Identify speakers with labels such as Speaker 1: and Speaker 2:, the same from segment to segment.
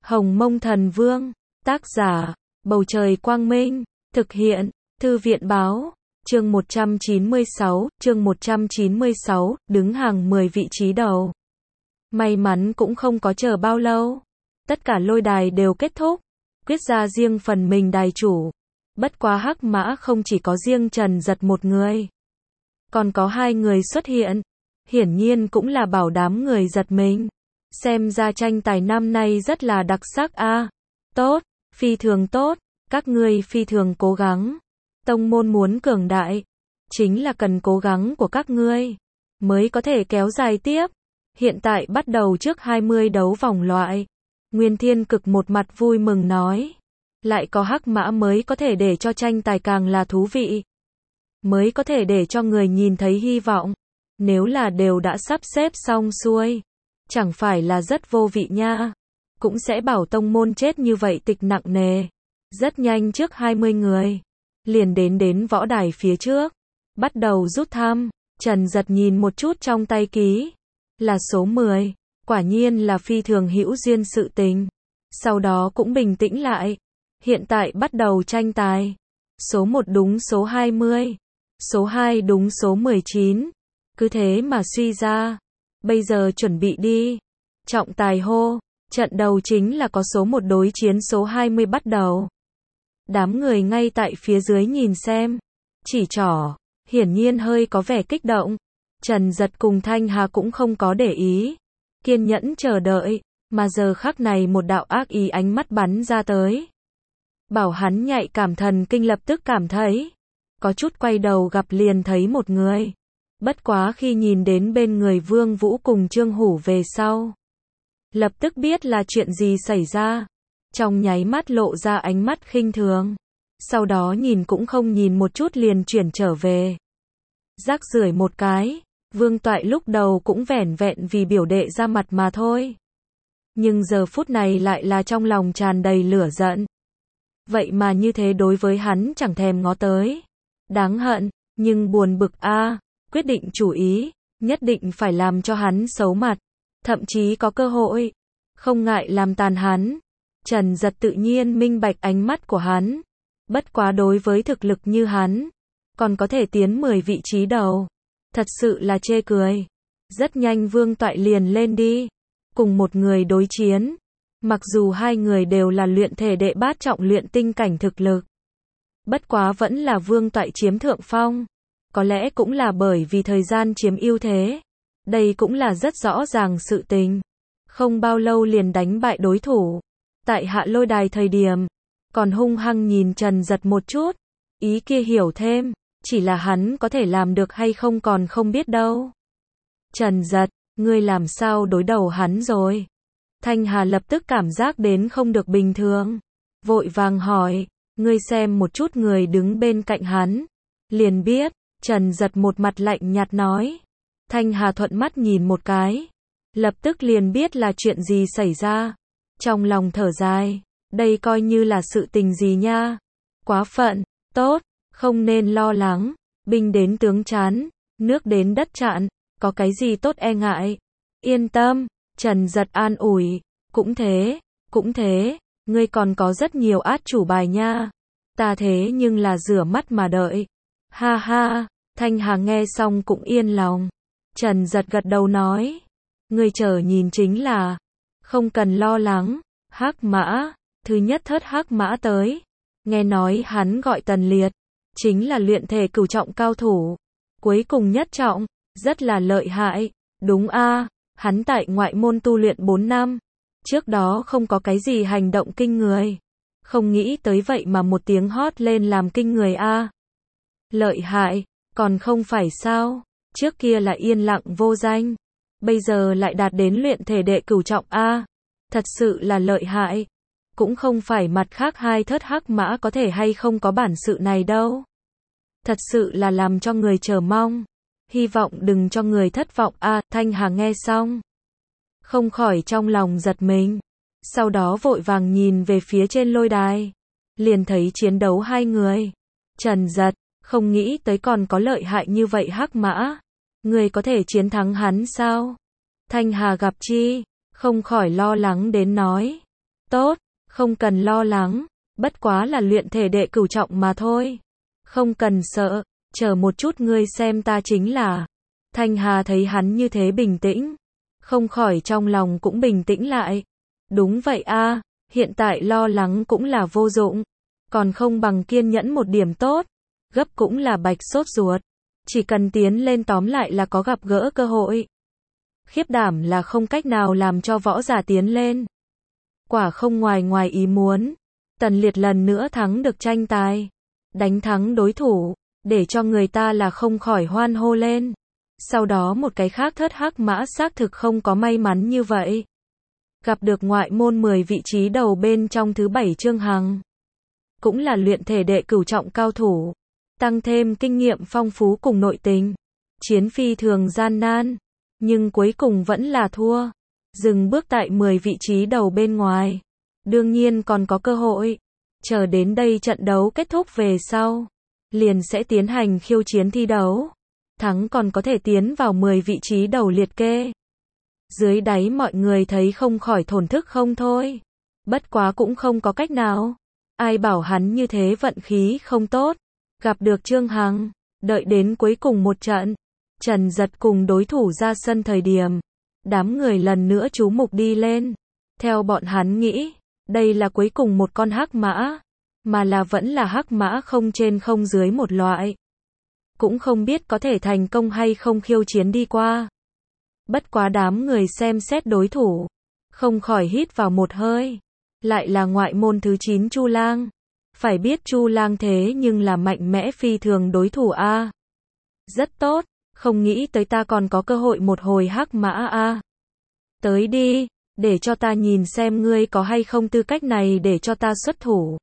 Speaker 1: Hồng Mông Thần Vương, tác giả, Bầu Trời Quang Minh, thực hiện, Thư viện Báo, chương 196, đứng hàng 10 vị trí đầu. May mắn cũng không có chờ bao lâu. Tất cả lôi đài đều kết thúc, quyết ra riêng phần mình đài chủ. Bất quá hắc mã không chỉ có riêng Trần Giật một người, còn có hai người xuất hiện. Hiển nhiên cũng là bảo đám người giật mình. Xem ra tranh tài năm nay rất là đặc sắc a. Tốt, phi thường tốt, các ngươi phi thường cố gắng. Tông môn muốn cường đại, chính là cần cố gắng của các ngươi mới có thể kéo dài tiếp. Hiện tại bắt đầu trước 20 đấu vòng loại. Nguyên Thiên Cực một mặt vui mừng nói. Lại có hắc mã mới có thể để cho tranh tài càng là thú vị. Mới có thể để cho người nhìn thấy hy vọng. Nếu là đều đã sắp xếp xong xuôi, chẳng phải là rất vô vị nha. Cũng sẽ bảo tông môn chết như vậy tịch nặng nề. Rất nhanh trước 20 người, liền đến võ đài phía trước, bắt đầu rút thăm. Trần Giật nhìn một chút trong tay ký, là số 10, quả nhiên là phi thường hữu duyên sự tình. Sau đó cũng bình tĩnh lại. Hiện tại bắt đầu tranh tài. Số 1 đúng số 20, số 2 đúng số 19. Cứ thế mà suy ra. Bây giờ chuẩn bị đi. Trọng tài hô. Trận đầu chính là có số 1 đối chiến số 20 bắt đầu. Đám người ngay tại phía dưới nhìn xem. Chỉ trỏ. Hiển nhiên hơi có vẻ kích động. Trần Giật cùng Thanh Hà cũng không có để ý. Kiên nhẫn chờ đợi. Mà giờ khắc này một đạo ác ý ánh mắt bắn ra tới. Bảo hắn nhạy cảm thần kinh lập tức cảm thấy. Có chút quay đầu gặp liền thấy một người. Bất quá khi nhìn đến bên người Vương Vũ cùng Trương Hủ về sau, lập tức biết là chuyện gì xảy ra. Trong nháy mắt lộ ra ánh mắt khinh thường. Sau đó nhìn cũng không nhìn một chút liền chuyển trở về. Rác rưởi một cái. Vương Toại lúc đầu cũng vẻn vẹn vì biểu đệ ra mặt mà thôi. Nhưng giờ phút này lại là trong lòng tràn đầy lửa giận. Vậy mà như thế đối với hắn chẳng thèm ngó tới. Đáng hận, nhưng buồn bực a. Quyết định chủ ý, nhất định phải làm cho hắn xấu mặt. Thậm chí có cơ hội, không ngại làm tàn hắn. Trần Giật tự nhiên minh bạch ánh mắt của hắn. Bất quá đối với thực lực như hắn, còn có thể tiến 10 vị trí đầu. Thật sự là chê cười. Rất nhanh Vương Toại liền lên đi. Cùng một người đối chiến. Mặc dù hai người đều là luyện thể đệ bát trọng luyện tinh cảnh thực lực. Bất quá vẫn là Vương Toại chiếm thượng phong. Có lẽ cũng là bởi vì thời gian chiếm ưu thế. Đây cũng là rất rõ ràng sự tình. Không bao lâu liền đánh bại đối thủ. Tại hạ lôi đài thời điểm, còn hung hăng nhìn Trần Giật một chút. Ý kia hiểu thêm, chỉ là hắn có thể làm được hay không còn không biết đâu. Trần Giật, ngươi làm sao đối đầu hắn rồi? Thanh Hà lập tức cảm giác đến không được bình thường. Vội vàng hỏi, ngươi xem một chút người đứng bên cạnh hắn. Liền biết. Trần Giật một mặt lạnh nhạt nói. Thanh Hà thuận mắt nhìn một cái. Lập tức liền biết là chuyện gì xảy ra. Trong lòng thở dài. Đây coi như là sự tình gì nha. Quá phận. Tốt. Không nên lo lắng. Binh đến tướng chán. Nước đến đất chặn. Có cái gì tốt e ngại. Yên tâm. Trần Giật an ủi. Cũng thế. Ngươi còn có rất nhiều át chủ bài nha. Ta thế nhưng là rửa mắt mà đợi. Ha ha. Thanh Hà nghe xong cũng yên lòng. Trần Giật gật đầu nói. Ngươi chờ nhìn chính là. Không cần lo lắng. Hắc mã. Thứ nhất thất hắc mã tới. Nghe nói hắn gọi Tần Liệt. Chính là luyện thể cửu trọng cao thủ. Cuối cùng nhất trọng. Rất là lợi hại. Đúng a. Hắn tại ngoại môn tu luyện 4 năm. Trước đó không có cái gì hành động kinh người. Không nghĩ tới vậy mà một tiếng hót lên làm kinh người a. Lợi hại. Còn không phải sao, trước kia là yên lặng vô danh, bây giờ lại đạt đến luyện thể đệ cửu trọng a. Thật sự là lợi hại. Cũng không phải mặt khác hai thất hắc mã có thể hay không có bản sự này đâu. Thật sự là làm cho người chờ mong. Hy vọng đừng cho người thất vọng a. Thanh Hà nghe xong, không khỏi trong lòng giật mình. Sau đó vội vàng nhìn về phía trên lôi đài. Liền thấy chiến đấu hai người. Trần Giật. Không nghĩ tới còn có lợi hại như vậy hắc mã. Người có thể chiến thắng hắn sao? Thanh Hà gặp chi, không khỏi lo lắng đến nói. Tốt, không cần lo lắng, bất quá là luyện thể đệ cửu trọng mà thôi. Không cần sợ, chờ một chút ngươi xem ta chính là. Thanh Hà thấy hắn như thế bình tĩnh, không khỏi trong lòng cũng bình tĩnh lại. Đúng vậy a, hiện tại lo lắng cũng là vô dụng, còn không bằng kiên nhẫn một điểm tốt. Gấp cũng là bạch sốt ruột, chỉ cần tiến lên tóm lại là có gặp gỡ cơ hội. Khiếp đảm là không cách nào làm cho võ giả tiến lên. Quả không ngoài ý muốn, Tần Liệt lần nữa thắng được tranh tài, đánh thắng đối thủ, để cho người ta là không khỏi hoan hô lên. Sau đó một cái khác thất hắc mã xác thực không có may mắn như vậy. Gặp được ngoại môn 10 vị trí đầu bên trong thứ 7 Trương Hằng. Cũng là luyện thể đệ cửu trọng cao thủ, tăng thêm kinh nghiệm phong phú cùng nội tình. Chiến phi thường gian nan, nhưng cuối cùng vẫn là thua. Dừng bước tại 10 vị trí đầu bên ngoài. Đương nhiên còn có cơ hội. Chờ đến đây trận đấu kết thúc về sau, liền sẽ tiến hành khiêu chiến thi đấu. Thắng còn có thể tiến vào 10 vị trí đầu liệt kê. Dưới đáy mọi người thấy không khỏi thổn thức không thôi. Bất quá cũng không có cách nào. Ai bảo hắn như thế vận khí không tốt. Gặp được Trương Hằng, đợi đến cuối cùng một trận, Trần Giật cùng đối thủ ra sân thời điểm, đám người lần nữa chú mục đi lên. Theo bọn hắn nghĩ, đây là cuối cùng một con hắc mã, mà là vẫn là hắc mã không trên không dưới một loại. Cũng không biết có thể thành công hay không khiêu chiến đi qua. Bất quá đám người xem xét đối thủ, không khỏi hít vào một hơi. Lại là ngoại môn thứ 9 Chu Lang. Phải biết Chu Lang thế nhưng là mạnh mẽ phi thường đối thủ a. Rất tốt, không nghĩ tới ta còn có cơ hội một hồi hắc mã a. Tới đi, để cho ta nhìn xem ngươi có hay không tư cách này để cho ta xuất thủ.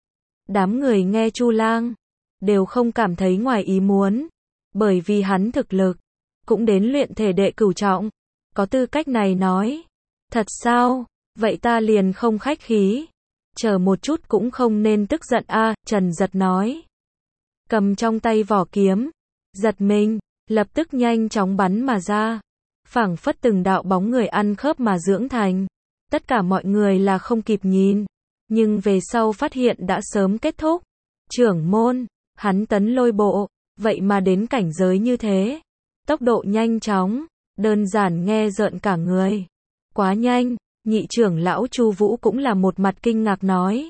Speaker 1: Đám người nghe Chu Lang, đều không cảm thấy ngoài ý muốn, bởi vì hắn thực lực, cũng đến luyện thể đệ cửu trọng, có tư cách này nói. Thật sao, vậy ta liền không khách khí. Chờ một chút cũng không nên tức giận a, Trần Giật nói. Cầm trong tay vỏ kiếm, giật mình, lập tức nhanh chóng bắn mà ra. Phảng phất từng đạo bóng người ăn khớp mà dưỡng thành. Tất cả mọi người là không kịp nhìn, nhưng về sau phát hiện đã sớm kết thúc. Trưởng môn, hắn tấn lôi bộ, vậy mà đến cảnh giới như thế. Tốc độ nhanh chóng, đơn giản nghe rợn cả người. Quá nhanh, nhị trưởng lão Chu Vũ cũng là một mặt kinh ngạc nói.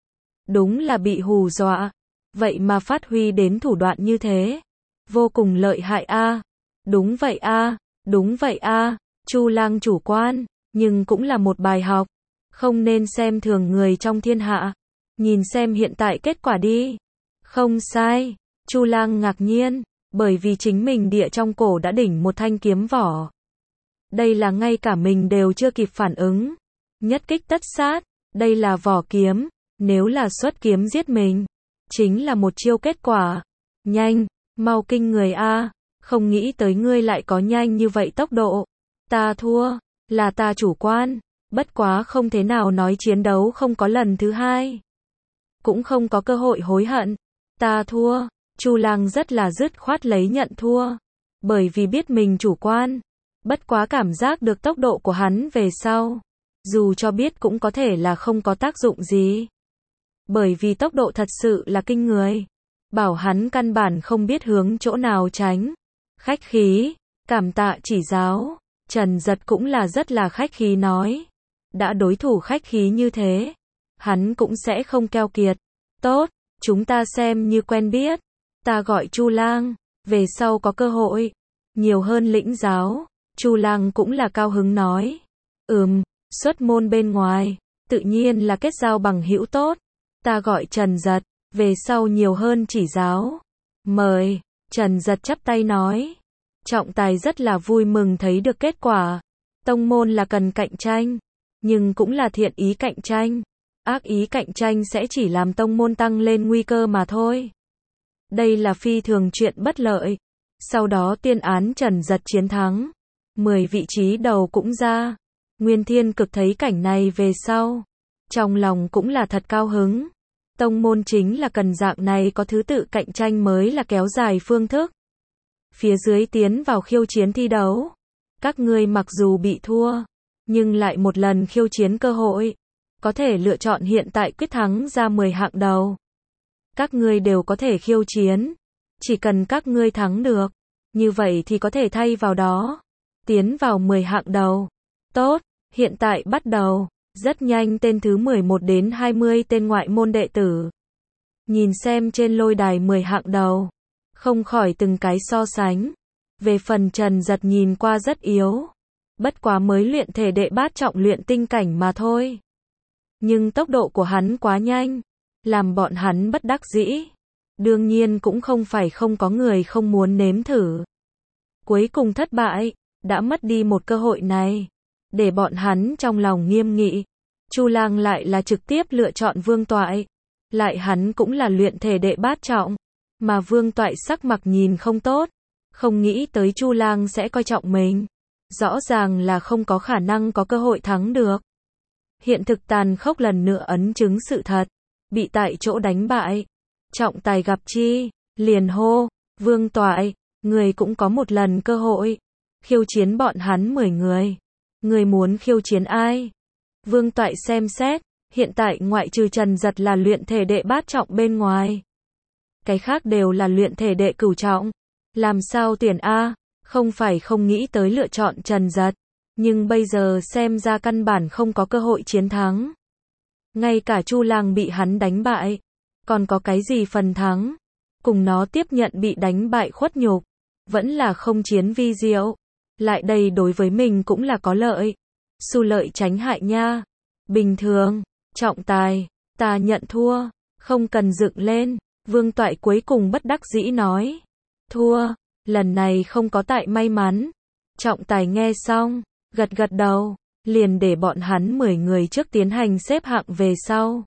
Speaker 1: Đúng là bị hù dọa, vậy mà phát huy đến thủ đoạn như thế. Vô cùng lợi hại a. Đúng vậy a, đúng vậy a, Chu Lang chủ quan, nhưng cũng là một bài học. Không nên xem thường người trong thiên hạ. Nhìn xem hiện tại kết quả đi. Không sai, Chu Lang ngạc nhiên, bởi vì chính mình địa trong cổ đã đỉnh một thanh kiếm vỏ. Đây là ngay cả mình đều chưa kịp phản ứng. Nhất kích tất sát, đây là vỏ kiếm, nếu là xuất kiếm giết mình, chính là một chiêu kết quả. Nhanh, mau kinh người a, không nghĩ tới ngươi lại có nhanh như vậy tốc độ. Ta thua, là ta chủ quan, bất quá không thế nào nói chiến đấu không có lần thứ hai. Cũng không có cơ hội hối hận. Ta thua, Chu Lang rất là dứt khoát lấy nhận thua, bởi vì biết mình chủ quan. Bất quá cảm giác được tốc độ của hắn về sau, dù cho biết cũng có thể là không có tác dụng gì. Bởi vì tốc độ thật sự là kinh người. Bảo hắn căn bản không biết hướng chỗ nào tránh. Khách khí, cảm tạ chỉ giáo. Trần Giật cũng là rất là khách khí nói. Đã đối thủ khách khí như thế, hắn cũng sẽ không keo kiệt. Tốt, chúng ta xem như quen biết. Ta gọi Chu Lang, về sau có cơ hội nhiều hơn lĩnh giáo. Chu Lang cũng là cao hứng nói. Xuất môn bên ngoài, tự nhiên là kết giao bằng hữu tốt. Ta gọi Trần Giật, về sau nhiều hơn chỉ giáo. Mời, Trần Giật chắp tay nói. Trọng tài rất là vui mừng thấy được kết quả. Tông môn là cần cạnh tranh, nhưng cũng là thiện ý cạnh tranh. Ác ý cạnh tranh sẽ chỉ làm tông môn tăng lên nguy cơ mà thôi. Đây là phi thường chuyện bất lợi. Sau đó tiên án Trần Giật chiến thắng. 10 vị trí đầu cũng ra. Nguyên Thiên Cực thấy cảnh này về sau, trong lòng cũng là thật cao hứng. Tông môn chính là cần dạng này có thứ tự cạnh tranh mới là kéo dài phương thức. Phía dưới tiến vào khiêu chiến thi đấu. Các ngươi mặc dù bị thua, nhưng lại một lần khiêu chiến cơ hội. có thể lựa chọn hiện tại quyết thắng ra 10 hạng đầu. Các ngươi đều có thể khiêu chiến. Chỉ cần các ngươi thắng được, như vậy thì có thể thay vào đó, tiến vào 10 hạng đầu. Tốt, hiện tại bắt đầu. Rất nhanh tên thứ 11 đến 20 tên ngoại môn đệ tử. Nhìn xem trên lôi đài 10 hạng đầu, không khỏi từng cái so sánh. Về phần Trần Giật nhìn qua rất yếu. Bất quá mới luyện thể đệ bát trọng luyện tinh cảnh mà thôi. Nhưng tốc độ của hắn quá nhanh, làm bọn hắn bất đắc dĩ. Đương nhiên cũng không phải không có người không muốn nếm thử. Cuối cùng thất bại, đã mất đi một cơ hội này. Để bọn hắn trong lòng nghiêm nghị. Chu Lang lại là trực tiếp lựa chọn Vương Toại. Lại hắn cũng là luyện thể đệ bát trọng. Mà Vương Toại sắc mặt nhìn không tốt. Không nghĩ tới Chu Lang sẽ coi trọng mình. Rõ ràng là không có khả năng có cơ hội thắng được. Hiện thực tàn khốc lần nữa ấn chứng sự thật. Bị tại chỗ đánh bại. Trọng tài gặp chi, liền hô, Vương Toại, người cũng có một lần cơ hội. Khiêu chiến bọn hắn 10 người. Người muốn khiêu chiến ai? Vương Toại xem xét, hiện tại ngoại trừ Trần Giật là luyện thể đệ bát trọng bên ngoài. Cái khác đều là luyện thể đệ cửu trọng. Làm sao tuyển A? Không phải không nghĩ tới lựa chọn Trần Giật. Nhưng bây giờ xem ra căn bản không có cơ hội chiến thắng. Ngay cả Chu Lang bị hắn đánh bại. Còn có cái gì phần thắng? Cùng nó tiếp nhận bị đánh bại khuất nhục. Vẫn là không chiến vi diệu. Lại đây đối với mình cũng là có lợi. Xu lợi tránh hại nha. Bình thường, trọng tài, ta nhận thua. Không cần dựng lên. Vương Toại cuối cùng bất đắc dĩ nói. Thua, lần này không có tại may mắn. Trọng tài nghe xong, gật gật đầu. Liền để bọn hắn 10 người trước tiến hành xếp hạng về sau.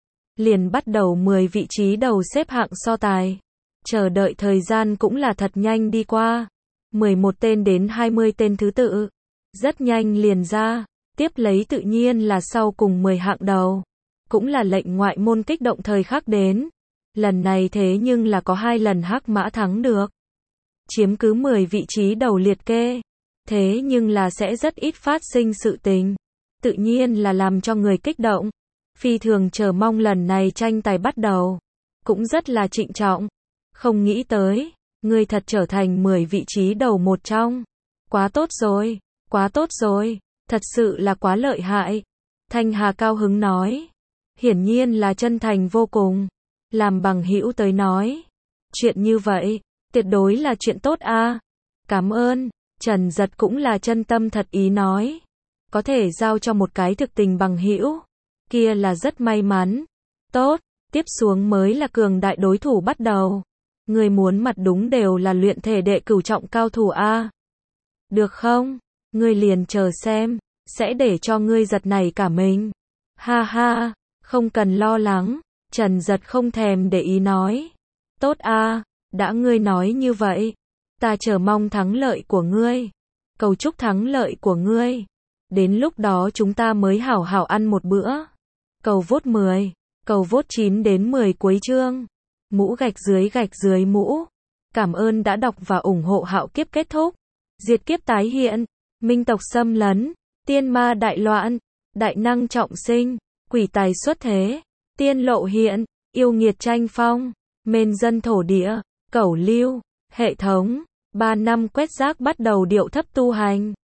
Speaker 1: Liền bắt đầu 10 vị trí đầu xếp hạng so tài. Chờ đợi thời gian cũng là thật nhanh đi qua. 11 tên đến 20 tên thứ tự. Rất nhanh liền ra. Tiếp lấy tự nhiên là sau cùng 10 hạng đầu. Cũng là lệnh ngoại môn kích động thời khắc đến. Lần này thế nhưng là có 2 lần Hắc Mã thắng được. Chiếm cứ 10 vị trí đầu liệt kê. Thế nhưng là sẽ rất ít phát sinh sự tình. Tự nhiên là làm cho người kích động. Phi thường chờ mong lần này tranh tài bắt đầu. Cũng rất là trịnh trọng. Không nghĩ tới, ngươi thật trở thành 10 vị trí đầu một trong. Quá tốt rồi, quá tốt rồi, thật sự là quá lợi hại. Thanh Hà cao hứng nói. Hiển nhiên là chân thành vô cùng. Làm bằng hữu tới nói. Chuyện như vậy, tuyệt đối là chuyện tốt a. Cảm ơn. Trần Giật cũng là chân tâm thật ý nói. Có thể giao cho một cái thực tình bằng hữu. Kia là rất may mắn. Tốt, tiếp xuống mới là cường đại đối thủ bắt đầu. Người muốn mặt đúng đều là luyện thể đệ cửu trọng cao thủ a. Được không? Ngươi liền chờ xem, sẽ để cho ngươi giật nảy cả mình. Ha ha, không cần lo lắng. Trần Giật không thèm để ý nói. Tốt a, đã ngươi nói như vậy. Ta chờ mong thắng lợi của ngươi. Cầu chúc thắng lợi của ngươi. Đến lúc đó chúng ta mới hảo hảo ăn một bữa. Cầu vote 10. Cầu vote 9 đến 10 cuối chương. Mũ gạch dưới mũ. Cảm ơn đã đọc và ủng hộ Hạo Kiếp kết thúc. Diệt kiếp tái hiện. Minh tộc xâm lấn. Tiên ma đại loạn. Đại năng trọng sinh. Quỷ tài xuất thế. Tiên lộ hiện. Yêu nghiệt tranh phong. Mên dân thổ địa. Cẩu lưu. Hệ thống. 3 năm quét rác bắt đầu điệu thấp tu hành.